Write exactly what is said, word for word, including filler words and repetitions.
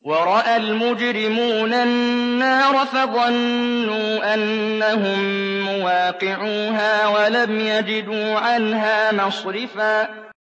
وَرَأَى الْمُجْرِمُونَ النَّارَ فَظَنُّوا أَنَّهُم مُّوَاقِعُوهَا وَلَمْ يَجِدُوا عَنْهَا مَصْرِفًا